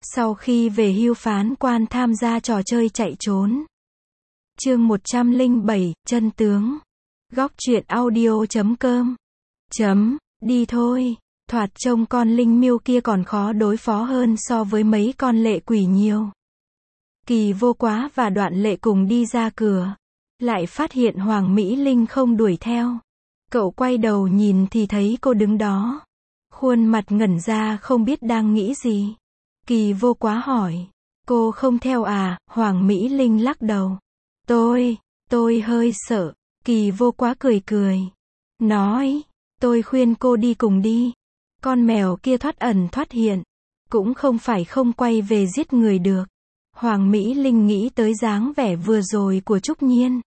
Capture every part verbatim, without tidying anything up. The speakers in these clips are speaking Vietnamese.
Sau khi về hưu phán quan tham gia trò chơi chạy trốn. Chương một trăm lẻ bảy, chân tướng. Góc truyện audio chấm com. Chấm, đi thôi. Thoạt trông con linh miêu kia còn khó đối phó hơn so với mấy con lệ quỷ nhiều. Kỳ Vô Quá và Đoạn Lệ cùng đi ra cửa. Lại phát hiện Hoàng Mỹ Linh không đuổi theo. Cậu quay đầu nhìn thì thấy cô đứng đó. Khuôn mặt ngẩn ra không biết đang nghĩ gì. Kỳ Vô Quá hỏi. Cô không theo à? Hoàng Mỹ Linh lắc đầu. Tôi, tôi hơi sợ. Kỳ Vô Quá cười cười. Nói, tôi khuyên cô đi cùng đi. Con mèo kia thoát ẩn thoát hiện. Cũng không phải không quay về giết người được. Hoàng Mỹ Linh nghĩ tới dáng vẻ vừa rồi của Trúc Nhiên.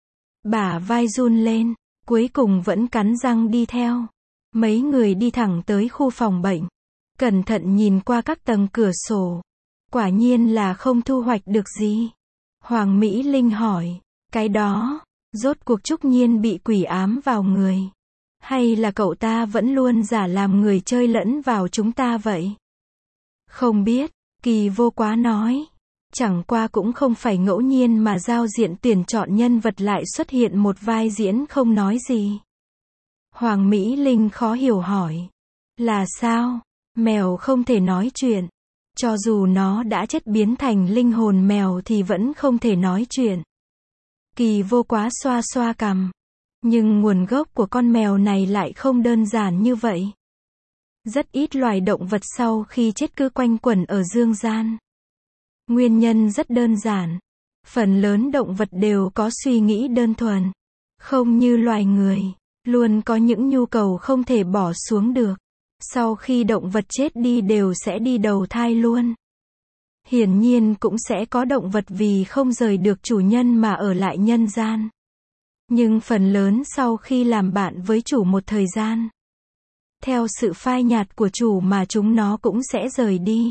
Bả vai run lên, cuối cùng vẫn cắn răng đi theo. Mấy người đi thẳng tới khu phòng bệnh. Cẩn thận nhìn qua các tầng cửa sổ. Quả nhiên là không thu hoạch được gì. Hoàng Mỹ Linh hỏi, cái đó, rốt cuộc Trúc Nhiên bị quỷ ám vào người. Hay là cậu ta vẫn luôn giả làm người chơi lẫn vào chúng ta vậy? Không biết, Kỳ Vô Quá nói. Chẳng qua cũng không phải ngẫu nhiên mà giao diện tuyển chọn nhân vật lại xuất hiện một vai diễn không nói gì. Hoàng Mỹ Linh khó hiểu hỏi. Là sao? Mèo không thể nói chuyện. Cho dù nó đã chết biến thành linh hồn mèo thì vẫn không thể nói chuyện. Kỳ Vô Quá xoa xoa cằm. Nhưng nguồn gốc của con mèo này lại không đơn giản như vậy. Rất ít loài động vật sau khi chết cứ quanh quẩn ở dương gian. Nguyên nhân rất đơn giản. Phần lớn động vật đều có suy nghĩ đơn thuần. Không như loài người, luôn có những nhu cầu không thể bỏ xuống được. Sau khi động vật chết đi đều sẽ đi đầu thai luôn. Hiển nhiên cũng sẽ có động vật vì không rời được chủ nhân mà ở lại nhân gian. Nhưng phần lớn sau khi làm bạn với chủ một thời gian, theo sự phai nhạt của chủ mà chúng nó cũng sẽ rời đi.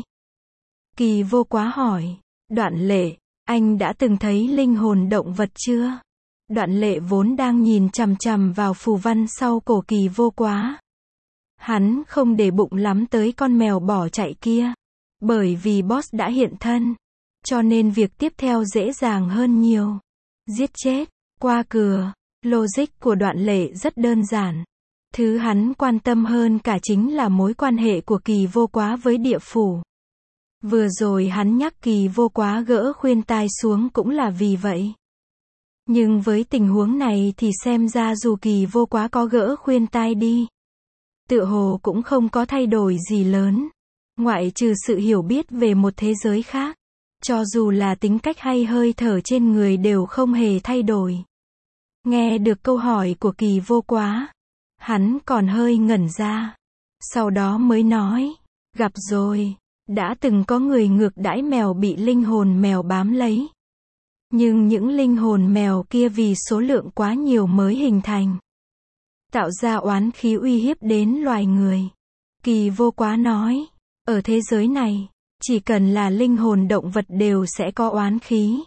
Kỳ Vô Quá hỏi. Đoạn Lệ, anh đã từng thấy linh hồn động vật chưa? Đoạn Lệ vốn đang nhìn chằm chằm vào phù văn sau cổ Kỳ Vô Quá. Hắn không để bụng lắm tới con mèo bỏ chạy kia. Bởi vì boss đã hiện thân. Cho nên việc tiếp theo dễ dàng hơn nhiều. Giết chết, qua cửa. Logic của Đoạn Lệ rất đơn giản. Thứ hắn quan tâm hơn cả chính là mối quan hệ của Kỳ Vô Quá với địa phủ. Vừa rồi hắn nhắc Kỳ Vô Quá gỡ khuyên tai xuống cũng là vì vậy. Nhưng với tình huống này thì xem ra dù Kỳ Vô Quá có gỡ khuyên tai đi, tựa hồ cũng không có thay đổi gì lớn. Ngoại trừ sự hiểu biết về một thế giới khác. Cho dù là tính cách hay hơi thở trên người đều không hề thay đổi. Nghe được câu hỏi của Kỳ Vô Quá, hắn còn hơi ngẩn ra. Sau đó mới nói, gặp rồi. Đã từng có người ngược đãi mèo bị linh hồn mèo bám lấy. Nhưng những linh hồn mèo kia vì số lượng quá nhiều mới hình thành. Tạo ra oán khí uy hiếp đến loài người. Kỳ Vô Quá nói, ở thế giới này, chỉ cần là linh hồn động vật đều sẽ có oán khí.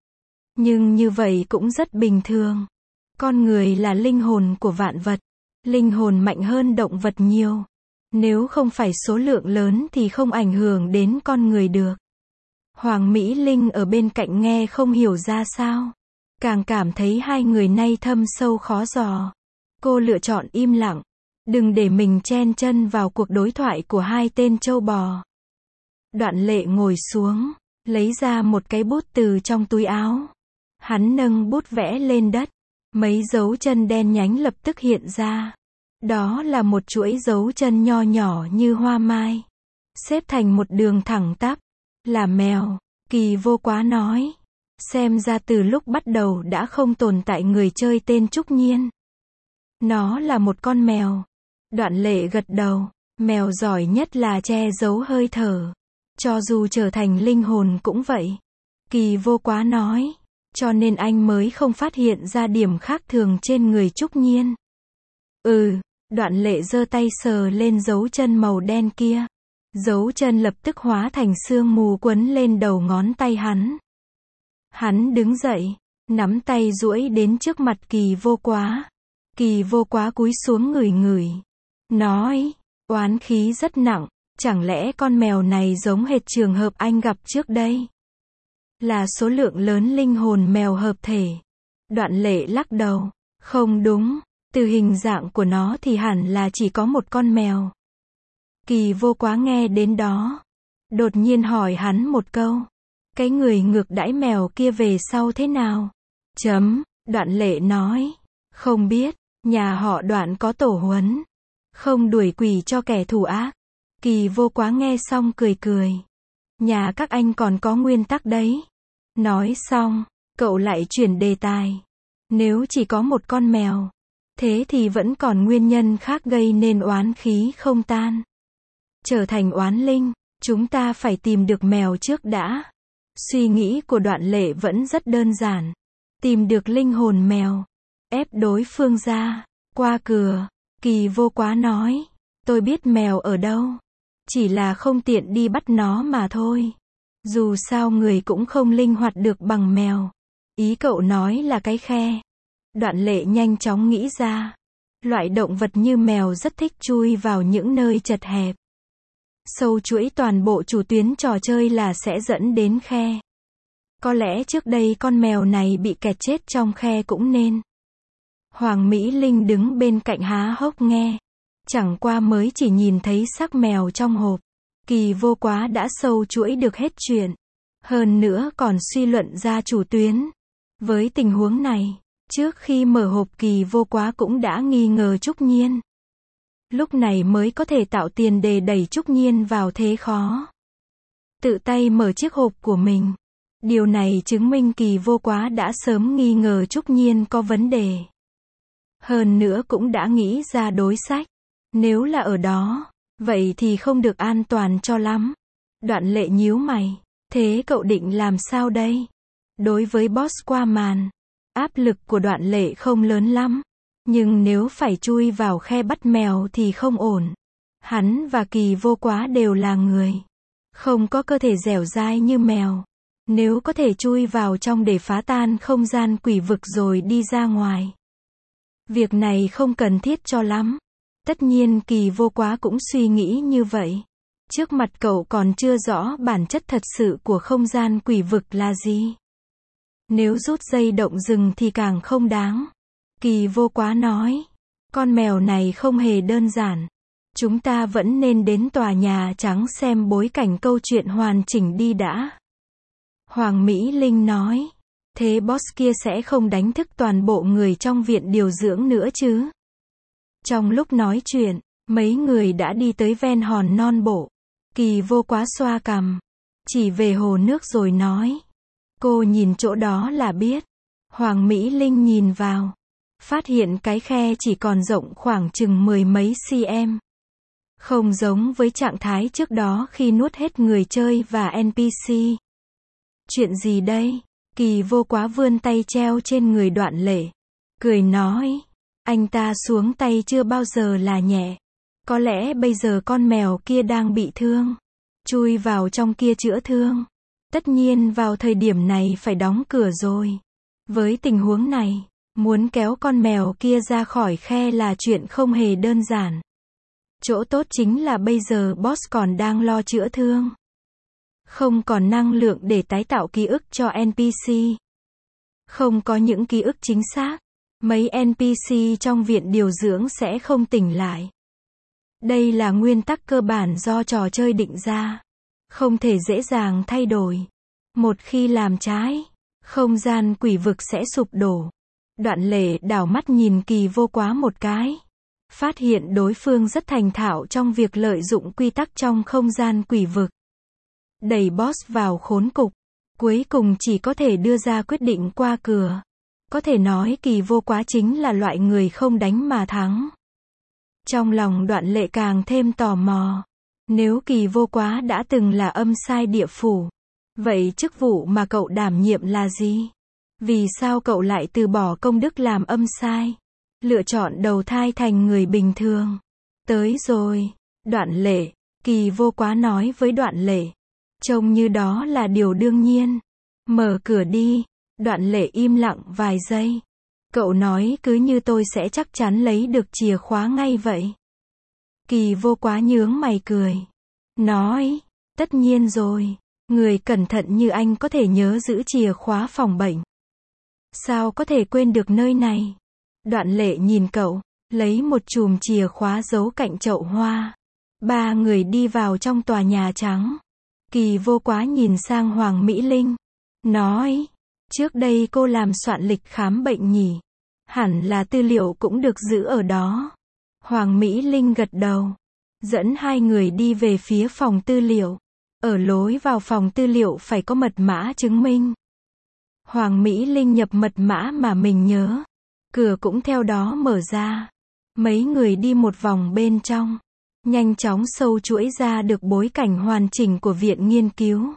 Nhưng như vậy cũng rất bình thường. Con người là linh hồn của vạn vật. Linh hồn mạnh hơn động vật nhiều. Nếu không phải số lượng lớn thì không ảnh hưởng đến con người được. Hoàng Mỹ Linh ở bên cạnh nghe không hiểu ra sao. Càng cảm thấy hai người nay thâm sâu khó dò. Cô lựa chọn im lặng. Đừng để mình chen chân vào cuộc đối thoại của hai tên trâu bò. Đoạn Lệ ngồi xuống, lấy ra một cái bút từ trong túi áo. Hắn nâng bút vẽ lên đất. Mấy dấu chân đen nhánh lập tức hiện ra. Đó là một chuỗi dấu chân nho nhỏ như hoa mai. Xếp thành một đường thẳng tắp. Là mèo. Kỳ Vô Quá nói. Xem ra từ lúc bắt đầu đã không tồn tại người chơi tên Trúc Nhiên. Nó là một con mèo. Đoạn Lệ gật đầu. Mèo giỏi nhất là che giấu hơi thở. Cho dù trở thành linh hồn cũng vậy. Kỳ Vô Quá nói. Cho nên anh mới không phát hiện ra điểm khác thường trên người Trúc Nhiên. Ừ. Đoạn Lệ giơ tay sờ lên dấu chân màu đen kia. Dấu chân lập tức hóa thành sương mù quấn lên đầu ngón tay hắn. Hắn đứng dậy, nắm tay duỗi đến trước mặt Kỳ Vô Quá. Kỳ Vô Quá cúi xuống ngửi ngửi. Nói, oán khí rất nặng. Chẳng lẽ con mèo này giống hệt trường hợp anh gặp trước đây? Là số lượng lớn linh hồn mèo hợp thể. Đoạn Lệ lắc đầu. Không đúng, từ hình dạng của nó thì hẳn là chỉ có một con mèo. Kỳ Vô Quá nghe đến đó, đột nhiên hỏi hắn một câu. Cái người ngược đãi mèo kia về sau thế nào? Chấm, Đoạn Lệ nói. Không biết, nhà họ Đoạn có tổ huấn. Không đuổi quỷ cho kẻ thù ác. Kỳ Vô Quá nghe xong cười cười. Nhà các anh còn có nguyên tắc đấy. Nói xong, cậu lại chuyển đề tài. Nếu chỉ có một con mèo, thế thì vẫn còn nguyên nhân khác gây nên oán khí không tan. Trở thành oán linh, chúng ta phải tìm được mèo trước đã. Suy nghĩ của Đoạn Lệ vẫn rất đơn giản. Tìm được linh hồn mèo, ép đối phương ra, qua cửa. Kỳ Vô Quá nói, tôi biết mèo ở đâu. Chỉ là không tiện đi bắt nó mà thôi. Dù sao người cũng không linh hoạt được bằng mèo. Ý cậu nói là cái khe. Đoạn Lệ nhanh chóng nghĩ ra. Loại động vật như mèo rất thích chui vào những nơi chật hẹp. Sâu chuỗi toàn bộ chủ tuyến trò chơi là sẽ dẫn đến khe. Có lẽ trước đây con mèo này bị kẹt chết trong khe cũng nên. Hoàng Mỹ Linh đứng bên cạnh há hốc nghe. Chẳng qua mới chỉ nhìn thấy xác mèo trong hộp. Kỳ Vô Quá đã sâu chuỗi được hết chuyện. Hơn nữa còn suy luận ra chủ tuyến. Với tình huống này, trước khi mở hộp Kỳ Vô Quá cũng đã nghi ngờ Trúc Nhiên. Lúc này mới có thể tạo tiền đề đẩy Trúc Nhiên vào thế khó. Tự tay mở chiếc hộp của mình. Điều này chứng minh Kỳ Vô Quá đã sớm nghi ngờ Trúc Nhiên có vấn đề. Hơn nữa cũng đã nghĩ ra đối sách. Nếu là ở đó, vậy thì không được an toàn cho lắm. Đoạn Lệ nhíu mày. Thế cậu định làm sao đây? Đối với boss qua màn, áp lực của Đoạn Lệ không lớn lắm. Nhưng nếu phải chui vào khe bắt mèo thì không ổn. Hắn và Kỳ Vô Quá đều là người. Không có cơ thể dẻo dai như mèo. Nếu có thể chui vào trong để phá tan không gian quỷ vực rồi đi ra ngoài. Việc này không cần thiết cho lắm. Tất nhiên Kỳ Vô Quá cũng suy nghĩ như vậy. Trước mặt cậu còn chưa rõ bản chất thật sự của không gian quỷ vực là gì. Nếu rút dây động rừng thì càng không đáng. Kỳ Vô Quá nói. Con mèo này không hề đơn giản. Chúng ta vẫn nên đến tòa nhà trắng xem bối cảnh câu chuyện hoàn chỉnh đi đã. Hoàng Mỹ Linh nói. Thế boss kia sẽ không đánh thức toàn bộ người trong viện điều dưỡng nữa chứ? Trong lúc nói chuyện, mấy người đã đi tới ven hòn non bộ. Kỳ Vô Quá xoa cằm, chỉ về hồ nước rồi nói. Cô nhìn chỗ đó là biết. Hoàng Mỹ Linh nhìn vào, phát hiện cái khe chỉ còn rộng khoảng chừng mười mấy cm. Không giống với trạng thái trước đó khi nuốt hết người chơi và en pê xê. Chuyện gì đây? Kỳ Vô Quá vươn tay treo trên người Đoạn Lệ. Cười nói. Anh ta xuống tay chưa bao giờ là nhẹ. Có lẽ bây giờ con mèo kia đang bị thương. Chui vào trong kia chữa thương. Tất nhiên vào thời điểm này phải đóng cửa rồi. Với tình huống này, muốn kéo con mèo kia ra khỏi khe là chuyện không hề đơn giản. Chỗ tốt chính là bây giờ boss còn đang lo chữa thương. Không còn năng lượng để tái tạo ký ức cho en pê xê. Không có những ký ức chính xác. Mấy en pê xê trong viện điều dưỡng sẽ không tỉnh lại. Đây là nguyên tắc cơ bản do trò chơi định ra. Không thể dễ dàng thay đổi. Một khi làm trái, không gian quỷ vực sẽ sụp đổ. Đoạn Lệ đảo mắt nhìn Kỳ Vô Quá một cái. Phát hiện đối phương rất thành thạo trong việc lợi dụng quy tắc trong không gian quỷ vực. Đẩy boss vào khốn cục. Cuối cùng chỉ có thể đưa ra quyết định qua cửa. Có thể nói Kỳ Vô Quá chính là loại người không đánh mà thắng. Trong lòng Đoạn Lệ càng thêm tò mò. Nếu Kỳ Vô Quá đã từng là âm sai địa phủ, vậy chức vụ mà cậu đảm nhiệm là gì? Vì sao cậu lại từ bỏ công đức làm âm sai? Lựa chọn đầu thai thành người bình thường. Tới rồi. Đoạn Lệ. Kỳ Vô Quá nói với Đoạn Lệ. Trông như đó là điều đương nhiên. Mở cửa đi. Đoạn Lệ im lặng vài giây. Cậu nói cứ như tôi sẽ chắc chắn lấy được chìa khóa ngay vậy. Kỳ Vô Quá nhướng mày cười. nói, tất nhiên rồi, người cẩn thận như anh có thể nhớ giữ chìa khóa phòng bệnh. Sao có thể quên được nơi này? Đoạn Lệ nhìn cậu, lấy một chùm chìa khóa giấu cạnh chậu hoa. Ba người đi vào trong tòa nhà trắng. Kỳ Vô Quá nhìn sang Hoàng Mỹ Linh, nói, trước đây cô làm soạn lịch khám bệnh nhỉ? Hẳn là tư liệu cũng được giữ ở đó. Hoàng Mỹ Linh gật đầu, dẫn hai người đi về phía phòng tư liệu. Ở lối vào phòng tư liệu phải có mật mã chứng minh. Hoàng Mỹ Linh nhập mật mã mà mình nhớ. Cửa cũng theo đó mở ra. Mấy người đi một vòng bên trong. Nhanh chóng sâu chuỗi ra được bối cảnh hoàn chỉnh của viện nghiên cứu.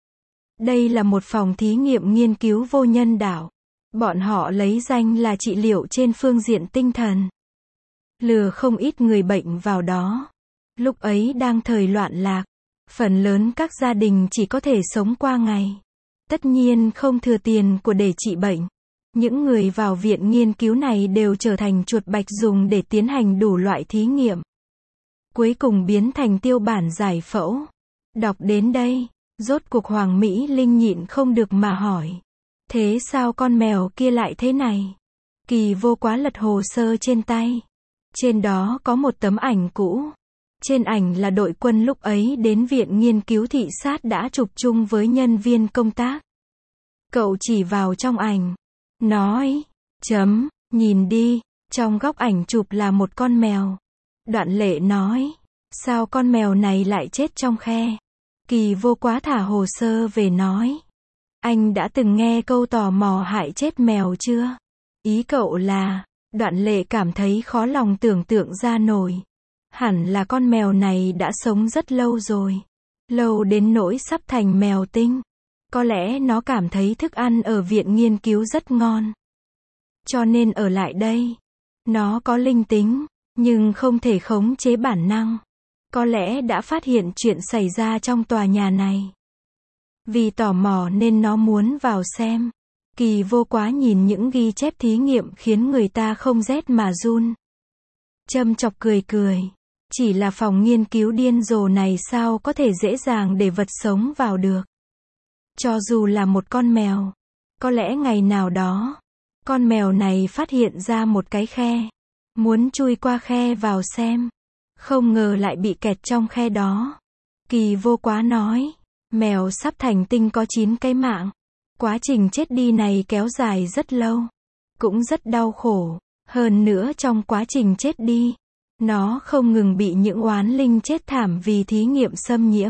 Đây là một phòng thí nghiệm nghiên cứu vô nhân đạo. Bọn họ lấy danh là trị liệu trên phương diện tinh thần. Lừa không ít người bệnh vào đó. Lúc ấy đang thời loạn lạc. Phần lớn các gia đình chỉ có thể sống qua ngày. Tất nhiên không thừa tiền của để trị bệnh. Những người vào viện nghiên cứu này đều trở thành chuột bạch dùng để tiến hành đủ loại thí nghiệm. Cuối cùng biến thành tiêu bản giải phẫu. Đọc đến đây, rốt cuộc Hoàng Mỹ Linh nhịn không được mà hỏi. Thế sao con mèo kia lại thế này? Kỳ Vô Quá lật hồ sơ trên tay. Trên đó có một tấm ảnh cũ. Trên ảnh là đội quân lúc ấy đến viện nghiên cứu thị sát đã chụp chung với nhân viên công tác. Cậu chỉ vào trong ảnh. Nói, chấm, nhìn đi, trong góc ảnh chụp là một con mèo. Đoạn Lệ nói, sao con mèo này lại chết trong khe? Kỳ Vô Quá thả hồ sơ về nói. Anh đã từng nghe câu tò mò hại chết mèo chưa? Ý cậu là, Đoạn Lệ cảm thấy khó lòng tưởng tượng ra nổi. Hẳn là con mèo này đã sống rất lâu rồi. Lâu đến nỗi sắp thành mèo tinh. Có lẽ nó cảm thấy thức ăn ở viện nghiên cứu rất ngon. Cho nên ở lại đây. Nó có linh tính, nhưng không thể khống chế bản năng. Có lẽ đã phát hiện chuyện xảy ra trong tòa nhà này. Vì tò mò nên nó muốn vào xem. Kỳ Vô Quá nhìn những ghi chép thí nghiệm khiến người ta không rét mà run. Châm chọc cười cười. Chỉ là phòng nghiên cứu điên rồ này sao có thể dễ dàng để vật sống vào được. Cho dù là một con mèo. Có lẽ ngày nào đó, con mèo này phát hiện ra một cái khe. Muốn chui qua khe vào xem. Không ngờ lại bị kẹt trong khe đó. Kỳ Vô Quá nói. Mèo sắp thành tinh có chín cái mạng. Quá trình chết đi này kéo dài rất lâu. Cũng rất đau khổ. Hơn nữa trong quá trình chết đi, nó không ngừng bị những oán linh chết thảm vì thí nghiệm xâm nhiễm.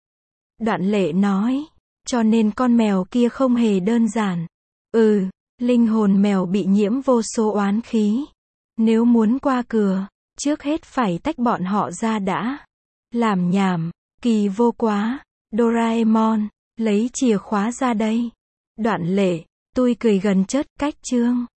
Đoạn Lệ nói. Cho nên con mèo kia không hề đơn giản. Ừ, linh hồn mèo bị nhiễm vô số oán khí. Nếu muốn qua cửa, trước hết phải tách bọn họ ra đã. Làm nhảm. Kỳ Vô Quá. Doraemon, lấy chìa khóa ra đây. Đoạn Lệ, tôi cười gần chớt cách chương.